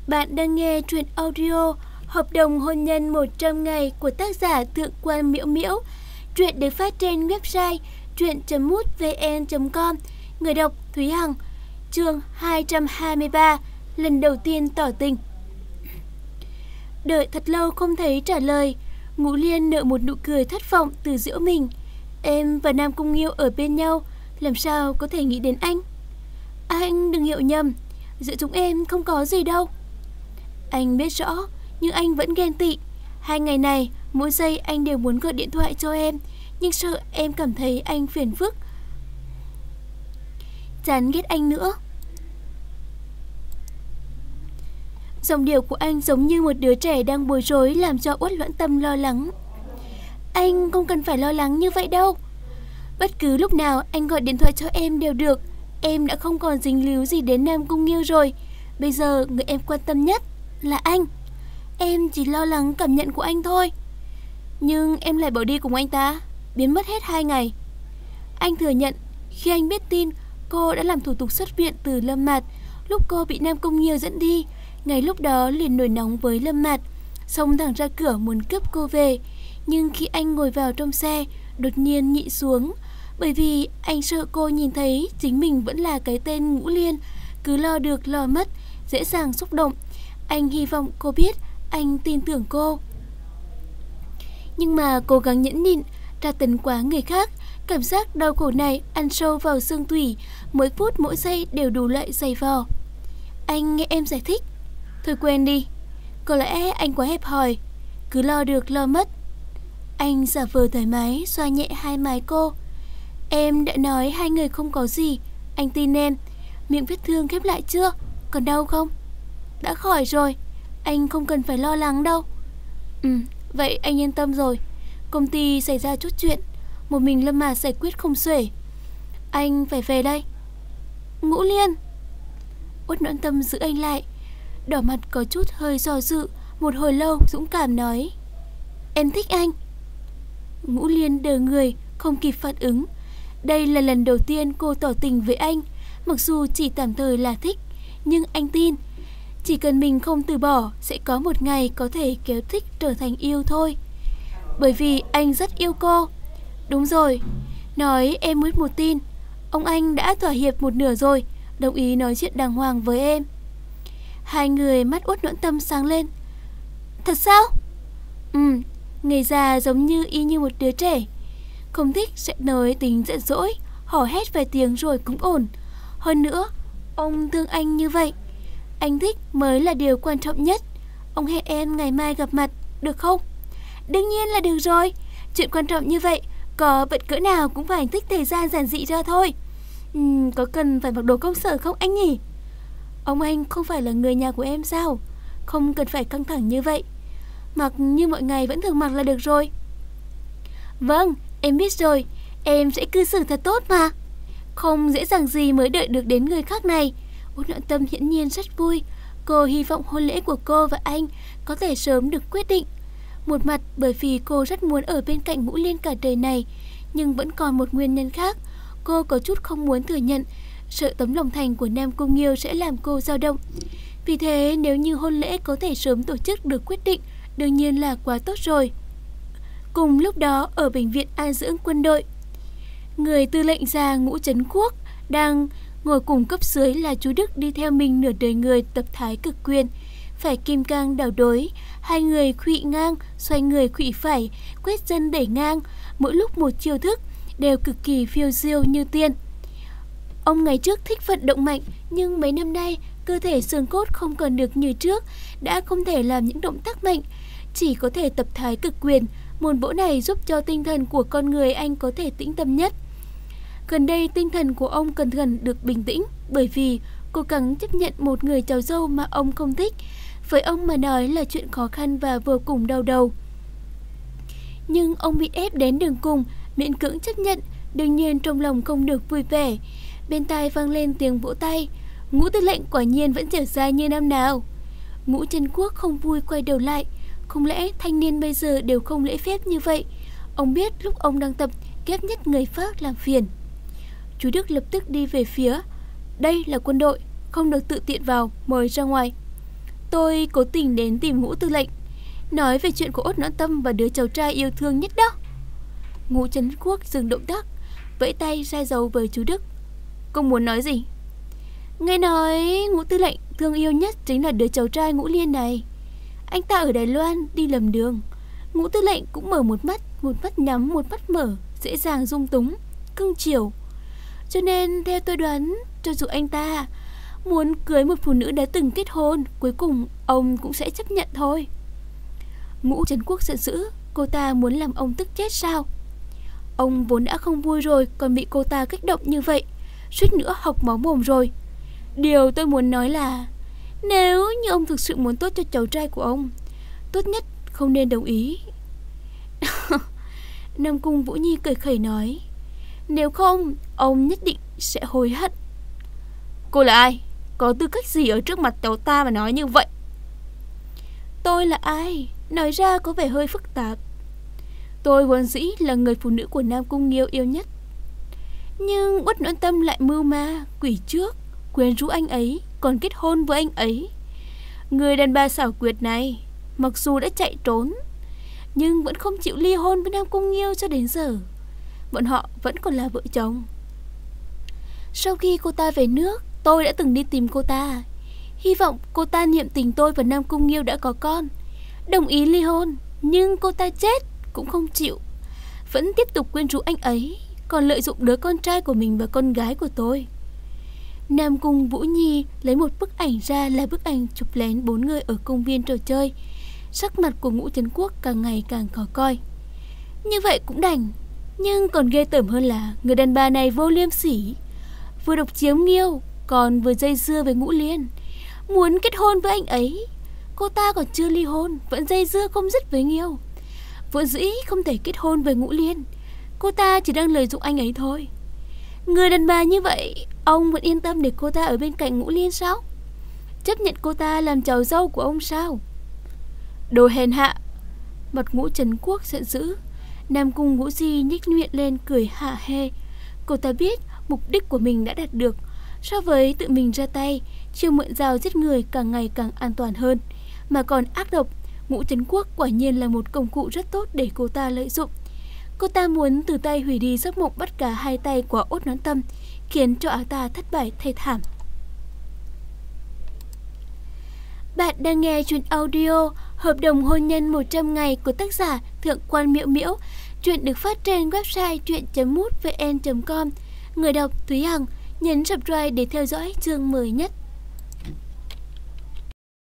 Bạn đang nghe truyện audio Hợp đồng hôn nhân 100 ngày của tác giả Thượng quan Miễu Miễu. Truyện được phát trên website truyện.mútvn.com. Người đọc Thúy Hằng. Chương 223. Lần đầu tiên tỏ tình. Đợi thật lâu không thấy trả lời, Ngũ Liên nở một nụ cười thất vọng tự giễu mình. Em và Nam Cung Nghiêu ở bên nhau, làm sao có thể nghĩ đến anh? Anh đừng hiểu nhầm, giữa chúng em không có gì đâu. Anh biết rõ, nhưng anh vẫn ghen tị. 2 ngày này, mỗi giây anh đều muốn gọi điện thoại cho em, nhưng sợ em cảm thấy anh phiền phức, chán ghét anh nữa. Giọng điệu của anh giống như một đứa trẻ đang bối rối, làm cho Uất Noãn Tâm lo lắng. Anh không cần phải lo lắng như vậy đâu. Bất cứ lúc nào anh gọi điện thoại cho em đều được. Em đã không còn dính líu gì đến Nam Cung Nghiêu rồi. Bây giờ người em quan tâm nhất là anh. Em chỉ lo lắng cảm nhận của anh thôi. Nhưng em lại bỏ đi cùng anh ta, biến mất hết 2 ngày. Anh thừa nhận khi anh biết tin cô đã làm thủ tục xuất viện từ Lâm Mạt, lúc cô bị Nam Cung Nghiêu dẫn đi, ngày lúc đó liền nổi nóng với Lâm Mạt, xông thẳng ra cửa muốn cướp cô về. Nhưng khi anh ngồi vào trong xe, đột nhiên nhịn xuống, bởi vì anh sợ cô nhìn thấy chính mình vẫn là cái tên Ngũ Liên, cứ lo được lo mất, dễ dàng xúc động. Anh hy vọng cô biết anh tin tưởng cô. Nhưng mà cố gắng nhẫn nhịn, tra tấn quá người khác, cảm giác đau khổ này ăn sâu vào xương tủy, mỗi phút mỗi giây đều đủ loại dày vò. Anh nghe em giải thích. Thôi quên đi, có lẽ anh quá hẹp hòi, cứ lo được lo mất. Anh giả vờ thoải mái, xoa nhẹ hai má cô. Em đã nói 2 người không có gì, anh tin em. Miệng vết thương khép lại chưa? Còn đau không? Đã khỏi rồi, anh không cần phải lo lắng đâu. Vậy anh yên tâm rồi. Công ty xảy ra chút chuyện, một mình Lâm Mạt giải quyết không xuể. Anh phải về đây. Ngũ Liên. Uất Noãn Tâm giữ anh lại, đỏ mặt có chút hơi do dự, một hồi lâu dũng cảm nói: Em thích anh. Ngũ Liên đờ người, không kịp phản ứng. Đây là lần đầu tiên cô tỏ tình với anh. Mặc dù chỉ tạm thời là thích, nhưng anh tin chỉ cần mình không từ bỏ, sẽ có một ngày có thể kéo thích trở thành yêu thôi. Bởi vì anh rất yêu cô. Đúng rồi, nói em muốn một tin. Ông anh đã thỏa hiệp một nửa rồi, đồng ý nói chuyện đàng hoàng với em. Hai người mắt Uất Noãn Tâm sáng lên. Thật sao? Người già giống như y như một đứa trẻ. Không thích sẽ nói tính giận dỗi, hò hét vài tiếng rồi cũng ổn. Hơn nữa, ông thương anh như vậy, anh thích mới là điều quan trọng nhất. Ông hẹn em ngày mai gặp mặt, được không? Đương nhiên là được rồi. Chuyện quan trọng như vậy, có bận cỡ nào cũng phải thích thời gian giản dị ra thôi. Có cần phải mặc đồ công sở không anh nhỉ? Ông anh không phải là người nhà của em sao? Không cần phải căng thẳng như vậy. Mặc như mọi ngày vẫn thường mặc là được rồi. Vâng, em biết rồi. Em sẽ cư xử thật tốt mà. Không dễ dàng gì mới đợi được đến người khác này. Uất Noãn Tâm hiển nhiên rất vui. Cô hy vọng hôn lễ của cô và anh có thể sớm được quyết định. Một mặt bởi vì cô rất muốn ở bên cạnh Ngũ Liên cả đời này, nhưng vẫn còn một nguyên nhân khác. Cô có chút không muốn thừa nhận, sợ tấm lòng thành của Nam Cung Nghiêu sẽ làm cô dao động. Vì thế nếu như hôn lễ có thể sớm tổ chức được quyết định, đương nhiên là quá tốt rồi. Cùng lúc đó ở bệnh viện an dưỡng quân đội, người tư lệnh già Ngũ Trấn Quốc đang ngồi cùng cấp dưới là chú Đức đi theo mình nửa đời người tập thái cực quyền. Phải kim cang đảo đối, hai người khuỵu ngang, xoay người khuỵu phải, quét chân đẩy ngang, mỗi lúc một chiêu thức, đều cực kỳ phiêu diêu như tiên. Ông ngày trước thích vận động mạnh, nhưng mấy năm nay cơ thể xương cốt không còn được như trước, đã không thể làm những động tác mạnh, chỉ có thể tập thái cực quyền. Môn võ này giúp cho tinh thần của con người anh có thể tĩnh tâm nhất. Gần đây tinh thần của ông cần được bình tĩnh, bởi vì cố gắng chấp nhận một người cháu dâu mà ông không thích, với ông mà nói là chuyện khó khăn và vô cùng đau đầu. Nhưng ông bị ép đến đường cùng, miễn cưỡng chấp nhận, đương nhiên trong lòng không được vui vẻ. Bên tai vang lên tiếng vỗ tay. Ngũ tư lệnh quả nhiên vẫn dẻo dai như năm nào. Ngũ Trấn Quốc không vui quay đầu lại. Không lẽ thanh niên bây giờ đều không lễ phép như vậy? Ông biết lúc ông đang tập, ghét nhất người Pháp làm phiền. Chú Đức lập tức đi về phía. Đây là quân đội, không được tự tiện vào, mời ra ngoài. Tôi cố tình đến tìm Ngũ Tư lệnh, nói về chuyện của Ốt Noãn Tâm và đứa cháu trai yêu thương nhất đó. Ngũ Trấn Quốc dừng động tác, vẫy tay ra dấu với chú Đức. Cô muốn nói gì? Nghe nói Ngũ Tư lệnh thương yêu nhất chính là đứa cháu trai Ngũ Liên này. Anh ta ở Đài Loan đi lầm đường, Ngũ Tư lệnh cũng mở một mắt nhắm, một mắt mở, dễ dàng dung túng, cưng chiều. Cho nên theo tôi đoán, cho dù anh ta muốn cưới một phụ nữ đã từng kết hôn, cuối cùng ông cũng sẽ chấp nhận thôi. Ngũ Trấn Quốc giận dữ, cô ta muốn làm ông tức chết sao? Ông vốn đã không vui rồi, còn bị cô ta kích động như vậy, suýt nữa hộc máu mồm rồi. Điều tôi muốn nói là, nếu như ông thực sự muốn tốt cho cháu trai của ông, tốt nhất không nên đồng ý. Nam Cung Vũ Nhi cười khẩy nói, nếu không, ông nhất định sẽ hối hận. Cô là ai? Có tư cách gì ở trước mặt cháu ta mà nói như vậy? Tôi là ai? Nói ra có vẻ hơi phức tạp. Tôi vốn dĩ là người phụ nữ của Nam Cung Nghiêu yêu nhất, nhưng Uất Noãn Tâm lại mưu ma, quỷ trước, quyến rũ anh ấy, còn kết hôn với anh ấy. Người đàn bà xảo quyệt này, mặc dù đã chạy trốn, nhưng vẫn không chịu ly hôn với Nam Cung Nghiêu cho đến giờ. Bọn họ vẫn còn là vợ chồng. Sau khi cô ta về nước, tôi đã từng đi tìm cô ta, hy vọng cô ta niệm tình tôi và Nam Cung Nghiêu đã có con, đồng ý ly hôn. Nhưng cô ta chết cũng không chịu, vẫn tiếp tục quyến rũ anh ấy, còn lợi dụng đứa con trai của mình và con gái của tôi. Nam Cung Vũ Nhi lấy một bức ảnh ra, là bức ảnh chụp lén 4 người ở công viên trò chơi. Sắc mặt của Ngũ Trấn Quốc càng ngày càng khó coi. Như vậy cũng đành, nhưng còn ghê tởm hơn là người đàn bà này vô liêm sỉ, vừa độc chiếm Nghiêu, còn vừa dây dưa với Ngũ Liên, muốn kết hôn với anh ấy. Cô ta còn chưa ly hôn, vẫn dây dưa không dứt với Nghiêu, vốn dĩ không thể kết hôn với Ngũ Liên. Cô ta chỉ đang lợi dụng anh ấy thôi. Người đàn bà như vậy, ông vẫn yên tâm để cô ta ở bên cạnh Ngũ Liên sao? Chấp nhận cô ta làm cháu dâu của ông sao? Đồ hèn hạ! Mặt Ngũ Trấn Quốc giận dữ. Nam Cung Vũ Di nhếch miệng lên cười hạ hê. Cô ta biết mục đích của mình đã đạt được. So với tự mình ra tay, chiêu mượn dao giết người càng ngày càng an toàn hơn, mà còn ác độc. Ngũ Trấn Quốc quả nhiên là một công cụ rất tốt để cô ta lợi dụng. Cô ta muốn từ tay hủy đi giấc mộng bắt cá hai tay của Ốt Noãn Tâm, khiến cho áo ta thất bại thê thảm. Bạn đang nghe truyện audio Hợp đồng hôn nhân 100 ngày của tác giả Thượng Quan Miễu Miễu. Truyện được phát trên website truyện.mútvn.com. Người đọc Thúy Hằng. Nhấn subscribe để theo dõi chương mới nhất.